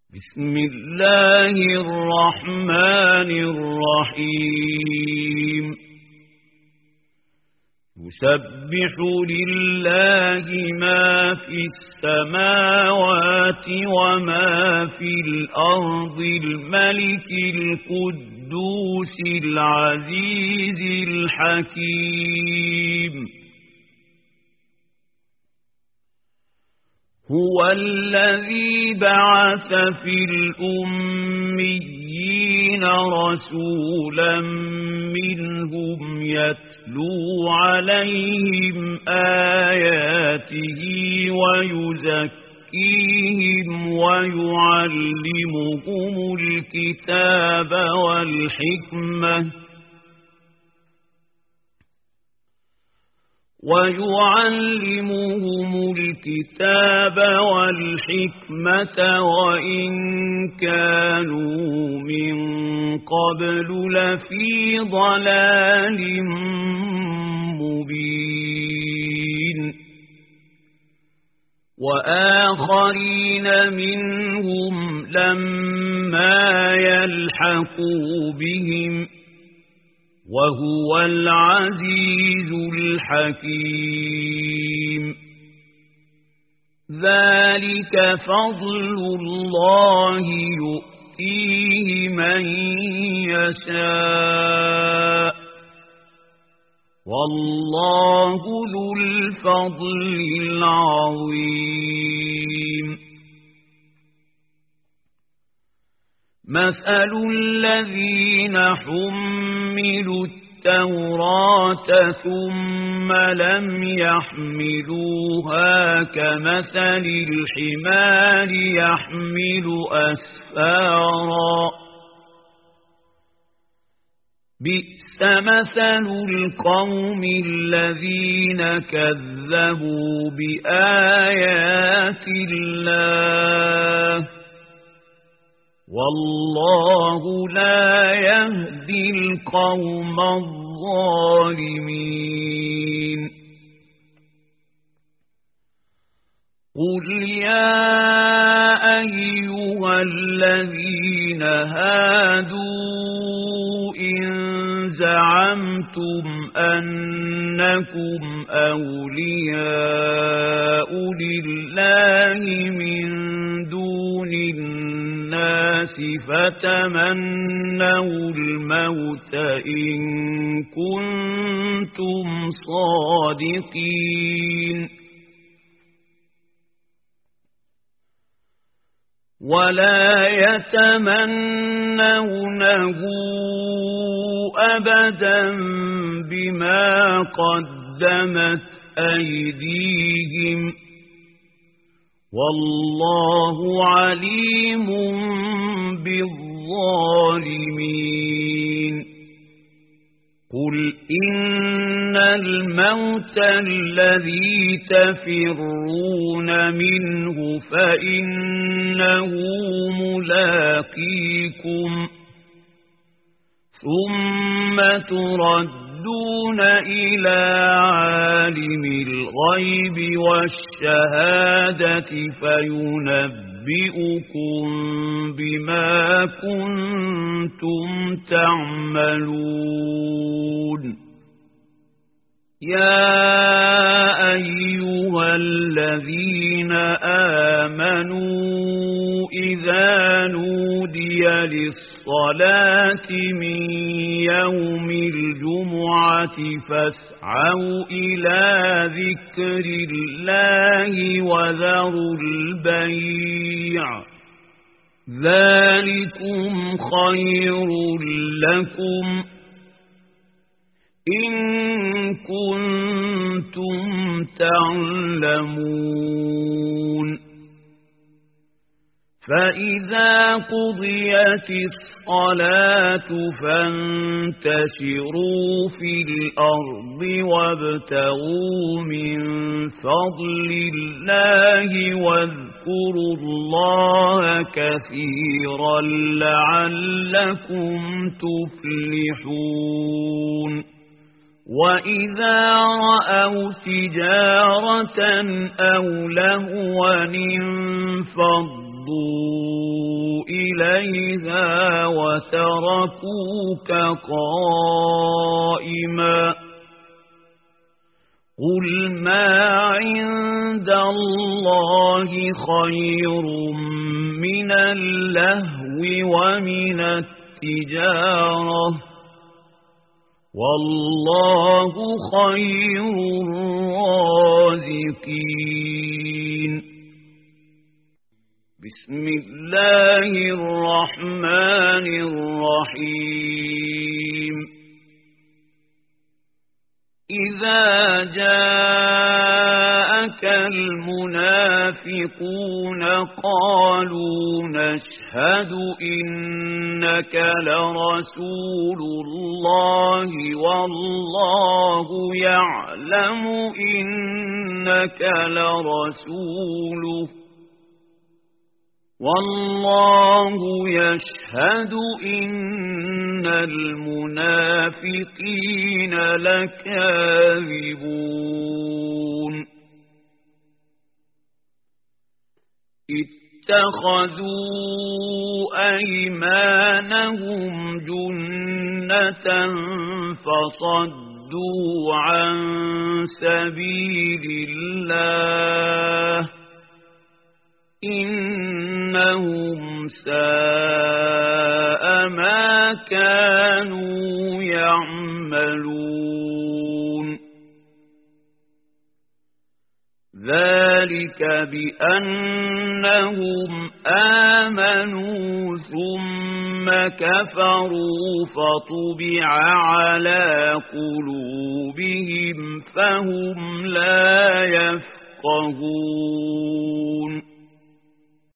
بسم الله الرحمن الرحيم يسبح لله ما في السماوات وما في الأرض الملك القدوس العزيز الحكيم هو الذي بعث في الأميين رسولا منهم يتلو عليهم آياته ويزكيهم ويعلمهم الكتاب والحكمة وإن كانوا من قبل لفي ضلال مبين وآخرين منهم لما يلحقوا بهم وهو العزيز الحكيم ذلك فضل الله يؤتيه من يشاء والله ذو الفضل العظيم مثل الذين حملوا التوراة ثم لم يحملوها كمثل الحمار يحمل أسفارا بئس مثل القوم الذين كذبوا بآيات الله والله لا يهدي القوم الظالمين قل يا أيها الذين هادوا إن زعمتم أنكم أولياء لله من دون الناس فتمنوا الموت إن كنتم صادقين ولا يتمنونه أبدا بما قدمت أيديهم والله عليم بالظالمين قل إن الموت الذي تفرون منه فإنه ملاقيكم ثم تردون إلى عالم الغيب والشهادة فينبئكم بما كنتم تعملون يا أيها الذين آمنوا إذا نودي للصلاة من يوم الجمعة فاسعوا إلى ذكر الله وذروا البيع ذلكم خير لكم إن كنتم تعلمون فإذا قضيت الصلاة فانتشروا في الأرض وابتغوا من فضل الله واذكروا الله كثيرا لعلكم تفلحون وَإِذَا رَأَوْا تِجَارَةً أَوْ لَهْوًا انفَضُّوا إليها وتركوك قائما قل ما عند الله خير من اللهو ومن التجارة والله خير الرازقين بسم الله الرحمن الرحيم إذا جاءك المنافقون قالوا نشهد إنك لرسول الله والله يعلم إنك لرسوله والله يشهد إن المنافقين لكاذبون اتخذوا أيمانهم جنة فصدوا عن سبيل الله إنهم ساء ما كانوا يعملون ذلك بأنهم آمنوا ثم كفروا فطبع على قلوبهم فهم لا يفقهون